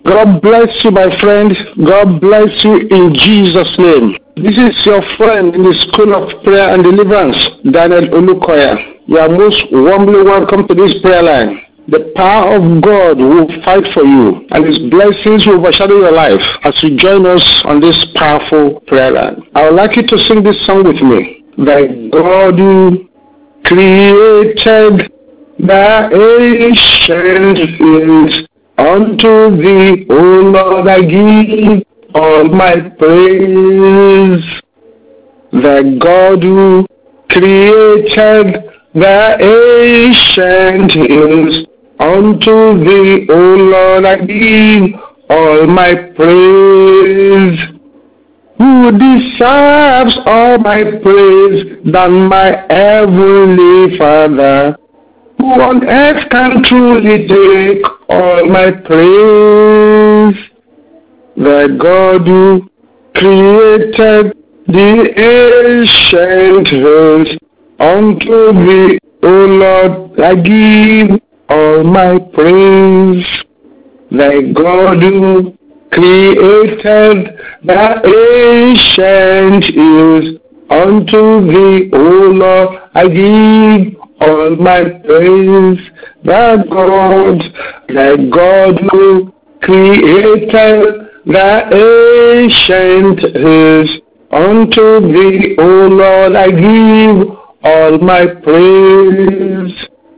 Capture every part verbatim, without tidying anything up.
God bless you, my friend. God bless you in Jesus' name. This is your friend in the School of Prayer and Deliverance, Daniel Olukoya. You are most warmly welcome to this prayer line. The power of God will fight for you, and His blessings will overshadow your life as you join us on this powerful prayer line. I would like you to sing this song with me. That God who created the ancient things, unto thee, O Lord, I give all my praise. The God who created the ancient hills, unto thee, O Lord, I give all my praise. Who deserves all my praise than my heavenly Father? Who on earth can truly take all my praise? The God who created the ancient hills, unto thee, O Lord, I give all my praise. The God who created the ancient hills, unto thee, O Lord, I give all my praise. The God, the God who created the ancient hills, unto thee, O Lord, I give all my praise.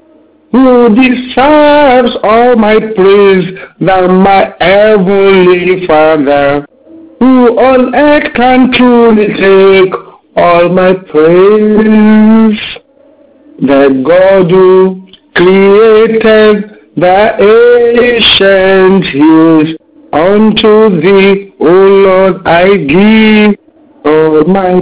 Who deserves all my praise than my heavenly Father? Who on earth can truly take all my praise? The God who created the ancient hills, unto thee, O Lord, I give all my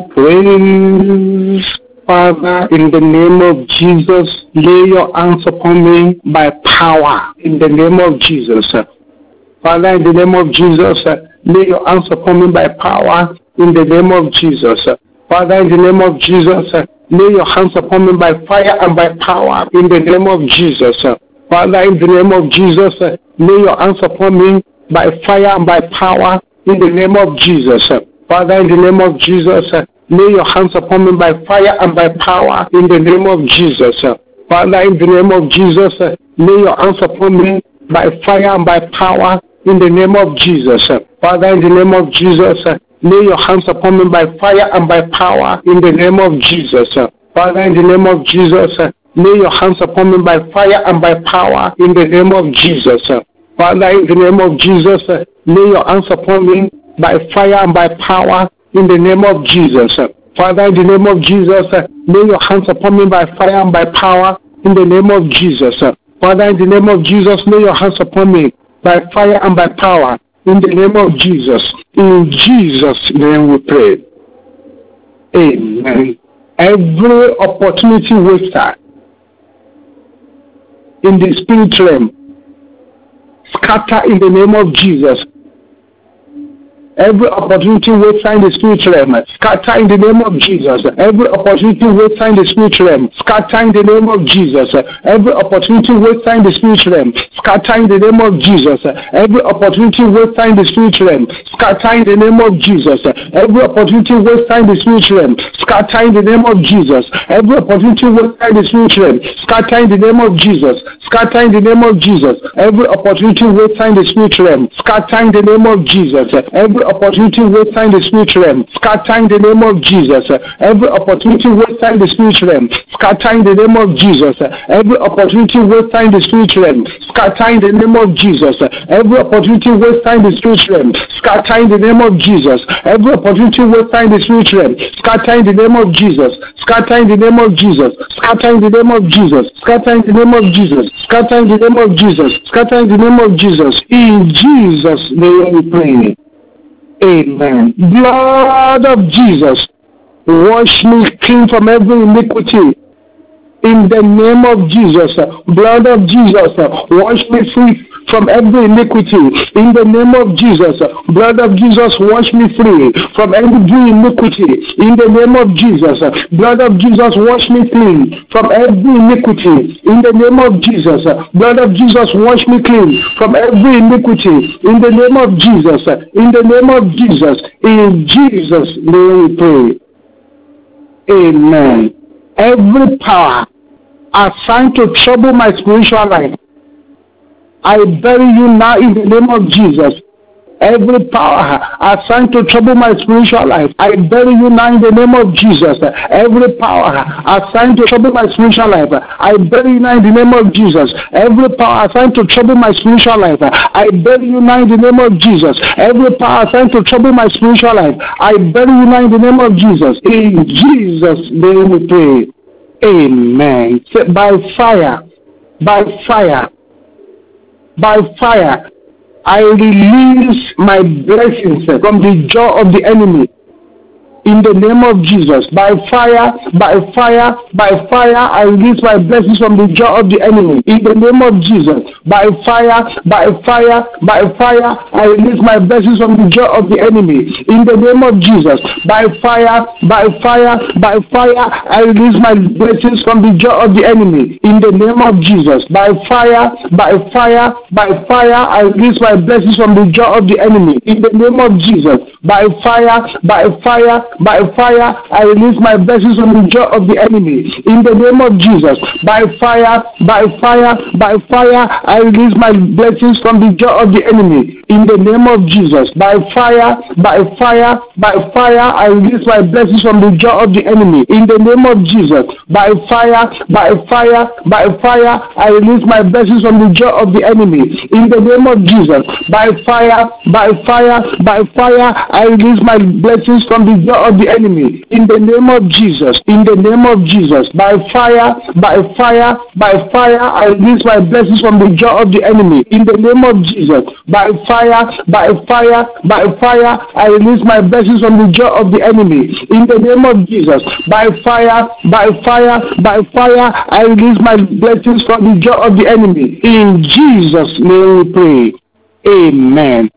praise. Father, in the name of Jesus, lay your hands upon me by power. In the name of Jesus. Father, in the name of Jesus, lay your hands upon me by power. In the name of Jesus. Father, in the name of Jesus, lay your hands upon me by fire and by power. In the name of Jesus. Father, in the name of Jesus, lay your hands upon me by fire and by power. In the name of Jesus. Father, in the name of Jesus, lay your hands upon me by fire and by power. In the name of Jesus. Father, in the name of Jesus, lay your hands upon me by fire and by power. In the name of Jesus. Father, in the name of Jesus, lay your hands upon me by fire and by power. In the name of Jesus. Father, in the name of Jesus, lay your hands upon me by fire and by power. In the name of Jesus. Father, in the name of Jesus, lay your hands upon me by fire and by power. In the name of Jesus. Father, in the name of Jesus, lay your hands upon me by fire and by power. In the name of Jesus. Father, in the name of Jesus, lay your hands upon me by fire and by power. In the name of Jesus. In Jesus' name we pray. Amen. Every opportunity waster in the spirit realm, scatter in the name of Jesus. Every opportunity waster in the spirit realm, scatter in the name of Jesus. Every opportunity waster in the spirit realm, scatter in the name of Jesus. Every opportunity waster in the spirit realm, scatter in the name of Jesus. Every opportunity waster in the spirit realm, scatter in the name of Jesus. Every opportunity waster in the spirit realm, scatter in the name of Jesus. Every opportunity waster in the spirit realm, scatter in the name of Jesus. Scatter in the name of Jesus. Every opportunity waster in the spirit realm, scatter in the name of Jesus. Every opportunity waster in the spirit realm, scatter in the name of Jesus. Every opportunity waster in the spirit realm, scatter in the name of Jesus. Every opportunity waster in the spirit realm, scatter in the name of Jesus. Every opportunity waster in the spirit realm, scatter in the name of Jesus. Every opportunity waster in the spirit realm, scatter in the name of Jesus. Scatter in the name of Jesus. Scatter in the name of Jesus. Scatter in the name of Jesus. Scatter in the name of Jesus. Scatter in the name of Jesus. In Jesus' name we pray. Amen. Blood of Jesus, wash me clean from every iniquity. In the name of Jesus, blood of Jesus, wash me free from every iniquity. In the name of Jesus, blood of Jesus, wash me free from every iniquity. In the name of Jesus, blood of Jesus, wash me clean from every iniquity. In the name of Jesus, blood of Jesus, wash me clean from every iniquity. In the name of Jesus, in the name of Jesus, in Jesus' name we pray. Amen. Every power assigned to trouble my spiritual life, I bury you now in the name of Jesus. Every power assigned to trouble my spiritual life, I bury you now in the name of Jesus. Every power assigned to trouble my spiritual life, I bury you now in the name of Jesus. Every power assigned to trouble my spiritual life, I bury you now in the name of Jesus. Every power assigned to trouble my spiritual life, I bury you now in the name of Jesus. In Jesus' name we pray. Amen. Say, by fire, by fire, by fire, I release my blessings from the jaw of the enemy. In the name of Jesus, by fire, by fire, by fire, I release my blessings from the jaw of the enemy. In the name of Jesus, by fire, by fire, by fire, I release my blessings from the jaw of the enemy. In the name of Jesus, by fire, by fire, by fire, I release my blessings from the jaw of the enemy. In the name of Jesus, by fire, by fire, by fire, I release my blessings from the jaw of the enemy. In the name of Jesus, by fire, by fire, by fire, I release my blessings from the jaw of the enemy. In the name of Jesus, by fire, by fire, by fire, I release my blessings from the jaw of the enemy. In the name of Jesus, by fire, by fire, by fire, I release my blessings from the jaw of the enemy. In the name of Jesus, by fire, by fire, by fire, I release my blessings from the jaw of the enemy. In the name of Jesus, by fire, by fire, by fire, I release my blessings from the jaw of the enemy. In the name of Jesus, in the name of Jesus, by fire, by fire, by fire, I release my blessings from the jaw of the enemy. In the name of Jesus, by fire, by fire, by fire, I release my blessings from the jaw of the enemy. In the name of Jesus, by fire, by fire, by fire, I release my blessings from the jaw of the enemy. In Jesus' name we pray. Amen.